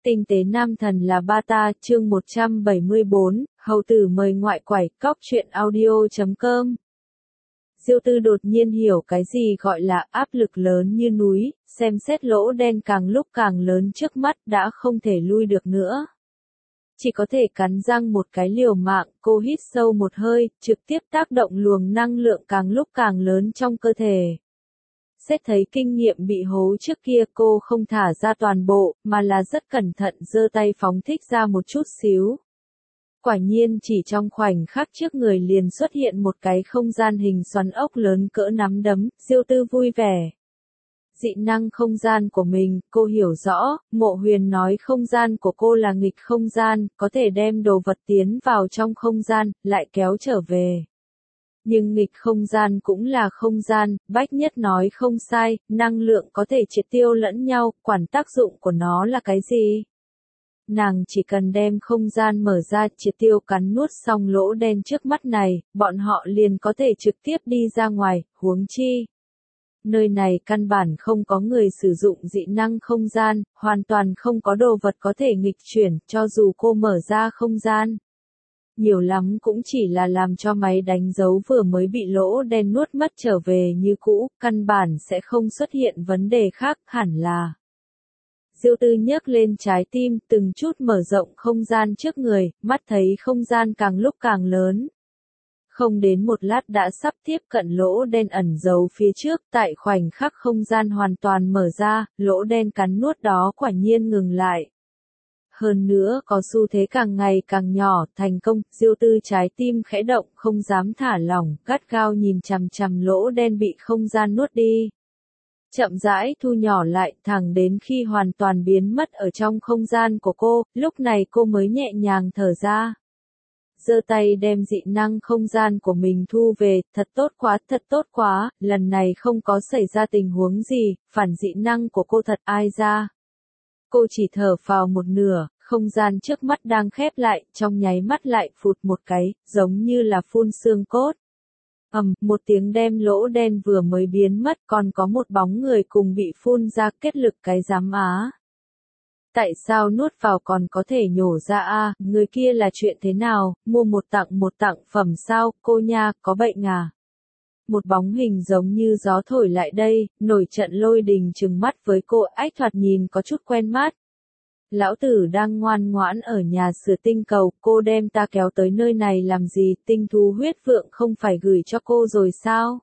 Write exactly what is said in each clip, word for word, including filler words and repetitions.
Tinh tế nam thần là ba ta, chương một trăm bảy mươi bốn, hầu tử mời ngoại quải, cóc truyện audio chấm com. Diêu Tư đột nhiên hiểu cái gì gọi là áp lực lớn như núi, xem xét lỗ đen càng lúc càng lớn trước mắt đã không thể lui được nữa. Chỉ có thể cắn răng một cái liều mạng, cô hít sâu một hơi, trực tiếp tác động luồng năng lượng càng lúc càng lớn trong cơ thể. Xét thấy kinh nghiệm bị hố trước kia cô không thả ra toàn bộ, mà là rất cẩn thận giơ tay phóng thích ra một chút xíu. Quả nhiên chỉ trong khoảnh khắc trước người liền xuất hiện một cái không gian hình xoắn ốc lớn cỡ nắm đấm, Diêu Tư vui vẻ. Dị năng không gian của mình, cô hiểu rõ, Mộ Huyền nói không gian của cô là nghịch không gian, có thể đem đồ vật tiến vào trong không gian, lại kéo trở về. Nhưng nghịch không gian cũng là không gian, Bách Nhất nói không sai, năng lượng có thể triệt tiêu lẫn nhau, quản tác dụng của nó là cái gì? Nàng chỉ cần đem không gian mở ra triệt tiêu cắn nuốt xong lỗ đen trước mắt này, bọn họ liền có thể trực tiếp đi ra ngoài, huống chi. Nơi này căn bản không có người sử dụng dị năng không gian, hoàn toàn không có đồ vật có thể nghịch chuyển, cho dù cô mở ra không gian. Nhiều lắm cũng chỉ là làm cho máy đánh dấu vừa mới bị lỗ đen nuốt mất trở về như cũ, căn bản sẽ không xuất hiện vấn đề khác, hẳn là. Diêu Tư nhấc lên trái tim, từng chút mở rộng không gian trước người, mắt thấy không gian càng lúc càng lớn. Không đến một lát đã sắp tiếp cận lỗ đen ẩn giấu phía trước, tại khoảnh khắc không gian hoàn toàn mở ra, lỗ đen cắn nuốt đó quả nhiên ngừng lại. Hơn nữa có xu thế càng ngày càng nhỏ, thành công, Diêu Tư trái tim khẽ động, không dám thả lỏng, gắt gao nhìn chằm chằm lỗ đen bị không gian nuốt đi. Chậm rãi thu nhỏ lại, thẳng đến khi hoàn toàn biến mất ở trong không gian của cô, lúc này cô mới nhẹ nhàng thở ra. Giơ tay đem dị năng không gian của mình thu về, thật tốt quá, thật tốt quá, lần này không có xảy ra tình huống gì, phản dị năng của cô thật ai ra. Cô chỉ thở phào một nửa, không gian trước mắt đang khép lại, trong nháy mắt lại phụt một cái, giống như là phun xương cốt. ầm, um, một tiếng đem lỗ đen vừa mới biến mất, còn có một bóng người cùng bị phun ra, kết lực cái giám á. Tại sao nuốt vào còn có thể nhổ ra a? À, người kia là chuyện thế nào, mua một tặng một tặng phẩm sao, cô nha, có bệnh à? Một bóng hình giống như gió thổi lại đây, nổi trận lôi đình trừng mắt với cô, ách thoạt nhìn có chút quen mắt. Lão tử đang ngoan ngoãn ở nhà sửa tinh cầu, cô đem ta kéo tới nơi này làm gì, tinh thú huyết vượng không phải gửi cho cô rồi sao?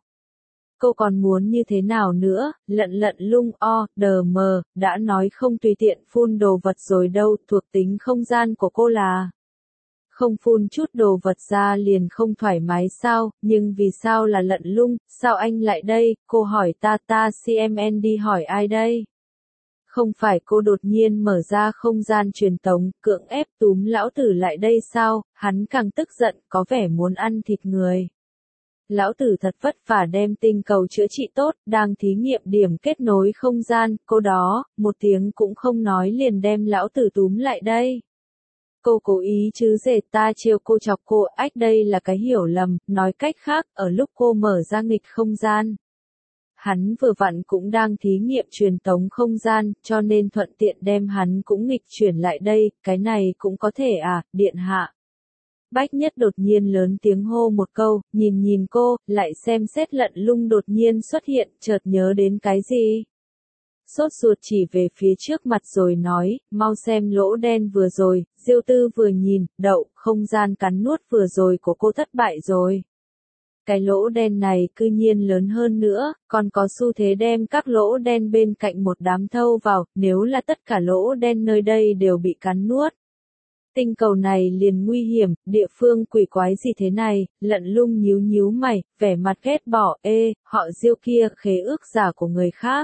Cô còn muốn như thế nào nữa, lận lận lung o, đờ mờ, đã nói không tùy tiện phun đồ vật rồi đâu, thuộc tính không gian của cô là. Không phun chút đồ vật ra liền không thoải mái sao, nhưng vì sao là lận lung, sao anh lại đây, cô hỏi ta ta xê em en đi hỏi ai đây? Không phải cô đột nhiên mở ra không gian truyền tống, cưỡng ép túm lão tử lại đây sao, hắn càng tức giận, có vẻ muốn ăn thịt người. Lão tử thật vất vả đem tinh cầu chữa trị tốt, đang thí nghiệm điểm kết nối không gian, cô đó, một tiếng cũng không nói liền đem lão tử túm lại đây. Cô cố ý chứ dề ta trêu cô chọc cô, ách đây là cái hiểu lầm, nói cách khác, ở lúc cô mở ra nghịch không gian. Hắn vừa vặn cũng đang thí nghiệm truyền tống không gian, cho nên thuận tiện đem hắn cũng nghịch chuyển lại đây, cái này cũng có thể à, điện hạ. Bách Nhất đột nhiên lớn tiếng hô một câu, nhìn nhìn cô, lại xem xét lận lung đột nhiên xuất hiện, chợt nhớ đến cái gì. Sốt ruột chỉ về phía trước mặt rồi nói, mau xem lỗ đen vừa rồi, Diêu Tư vừa nhìn, đậu, không gian cắn nuốt vừa rồi của cô thất bại rồi. Cái lỗ đen này cư nhiên lớn hơn nữa, còn có xu thế đem các lỗ đen bên cạnh một đám thâu vào, nếu là tất cả lỗ đen nơi đây đều bị cắn nuốt. Tinh cầu này liền nguy hiểm, địa phương quỷ quái gì thế này, lận lung nhíu nhíu mày, vẻ mặt ghét bỏ, ê, họ Diêu kia, khế ước giả của người khác.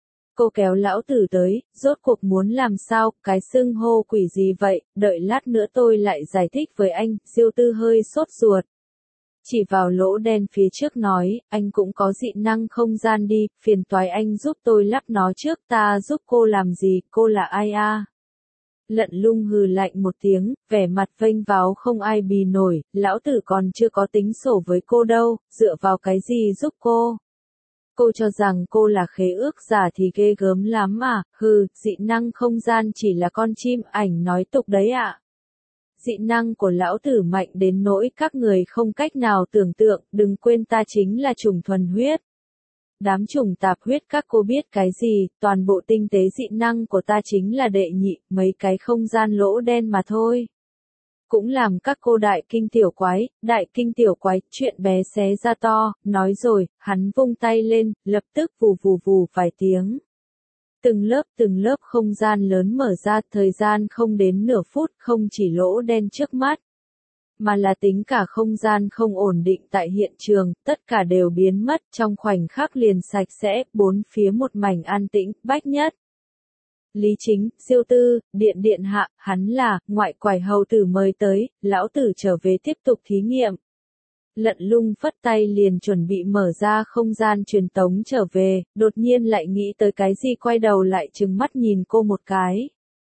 Cô kéo lão tử tới, rốt cuộc muốn làm sao, cái xưng hô quỷ gì vậy, đợi lát nữa tôi lại giải thích với anh, Diêu Tư hơi sốt ruột. Chỉ vào lỗ đen phía trước nói, anh cũng có dị năng không gian đi, phiền toái anh giúp tôi lắp nó trước, ta giúp cô làm gì, cô là ai a? À? Lận lung hừ lạnh một tiếng, vẻ mặt vênh váo không ai bì nổi, lão tử còn chưa có tính sổ với cô đâu, dựa vào cái gì giúp cô? Cô cho rằng cô là khế ước giả thì ghê gớm lắm à, hừ, dị năng không gian chỉ là con chim ảnh nói tục đấy ạ. À. Dị năng của lão tử mạnh đến nỗi các người không cách nào tưởng tượng, đừng quên ta chính là chủng thuần huyết. Đám chủng tạp huyết các cô biết cái gì, toàn bộ tinh tế dị năng của ta chính là đệ nhị, mấy cái không gian lỗ đen mà thôi. Cũng làm các cô đại kinh tiểu quái, đại kinh tiểu quái, chuyện bé xé ra to, nói rồi, hắn vung tay lên, lập tức vù vù vù vài tiếng. Từng lớp từng lớp không gian lớn mở ra, thời gian không đến nửa phút, không chỉ lỗ đen trước mắt, mà là tính cả không gian không ổn định tại hiện trường, tất cả đều biến mất trong khoảnh khắc liền sạch sẽ, bốn phía một mảnh an tĩnh, Bách Nhất. Lý Chính, Diêu Tư, điện điện hạ, hắn là, ngoại quải hầu tử mời tới, lão tử trở về tiếp tục thí nghiệm. Lận Lung phất tay liền chuẩn bị mở ra không gian truyền tống trở về, đột nhiên lại nghĩ tới cái gì quay đầu lại trừng mắt nhìn cô một cái.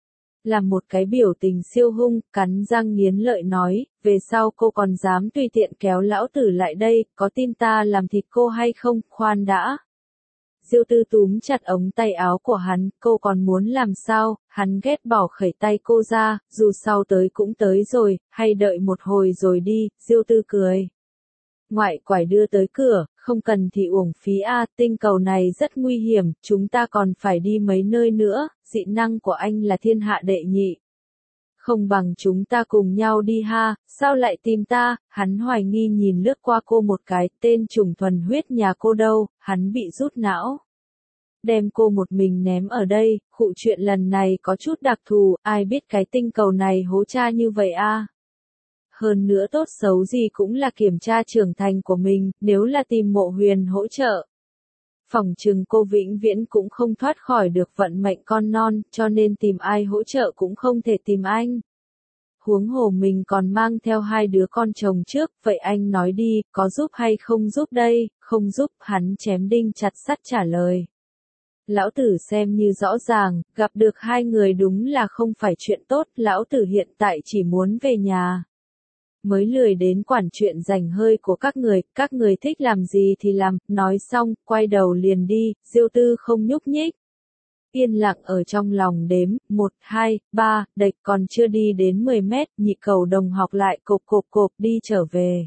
Làm một cái biểu tình siêu hung, cắn răng nghiến lợi nói, về sau cô còn dám tùy tiện kéo lão tử lại đây, có tin ta làm thịt cô hay không, khoan đã. Diêu Tư túm chặt ống tay áo của hắn, cô còn muốn làm sao, hắn ghét bỏ khẩy tay cô ra, dù sau tới cũng tới rồi, hay đợi một hồi rồi đi, Diêu Tư cười. Ngoại quải đưa tới cửa, không cần thì uổng phí a, tinh cầu này rất nguy hiểm, chúng ta còn phải đi mấy nơi nữa, dị năng của anh là thiên hạ đệ nhị. Không bằng chúng ta cùng nhau đi ha, sao lại tìm ta, hắn hoài nghi nhìn lướt qua cô một cái, tên chủng thuần huyết nhà cô đâu, hắn bị rút não. Đem cô một mình ném ở đây, khụ chuyện lần này có chút đặc thù, ai biết cái tinh cầu này hố cha như vậy a. Hơn nữa tốt xấu gì cũng là kiểm tra trưởng thành của mình, nếu là tìm Mộ Huyền hỗ trợ. Phỏng chừng cô vĩnh viễn cũng không thoát khỏi được vận mệnh con non, cho nên tìm ai hỗ trợ cũng không thể tìm anh. Huống hồ mình còn mang theo hai đứa con chồng trước, vậy anh nói đi, có giúp hay không giúp đây, không giúp, hắn chém đinh chặt sắt trả lời. Lão tử xem như rõ ràng, gặp được hai người đúng là không phải chuyện tốt, lão tử hiện tại chỉ muốn về nhà. Mới lười đến quản chuyện rảnh hơi của các người, các người thích làm gì thì làm, nói xong, quay đầu liền đi, Diêu Tư không nhúc nhích. Yên lặng ở trong lòng đếm, một, hai, ba, đệch còn chưa đi đến mười mét, nhị cầu đồng học lại cộp cộp cộp đi trở về.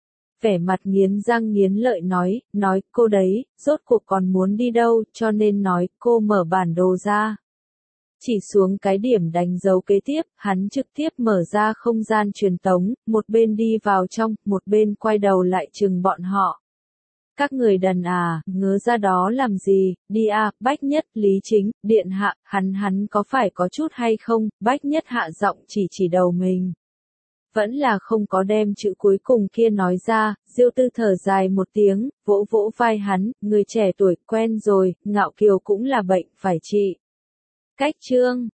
Vẻ mặt nghiến răng nghiến lợi nói, nói, cô đấy, rốt cuộc còn muốn đi đâu, cho nên nói, cô mở bản đồ ra. Chỉ xuống cái điểm đánh dấu kế tiếp, hắn trực tiếp mở ra không gian truyền tống, một bên đi vào trong, một bên quay đầu lại chừng bọn họ. Các người đần à, ngớ ra đó làm gì, đi à, Bách Nhất, Lý Chính, điện hạ, hắn hắn có phải có chút hay không, Bách Nhất hạ giọng chỉ chỉ đầu mình. Vẫn là không có đem chữ cuối cùng kia nói ra, Diêu Tư thở dài một tiếng, vỗ vỗ vai hắn, người trẻ tuổi quen rồi, ngạo kiều cũng là bệnh phải trị. Cách chương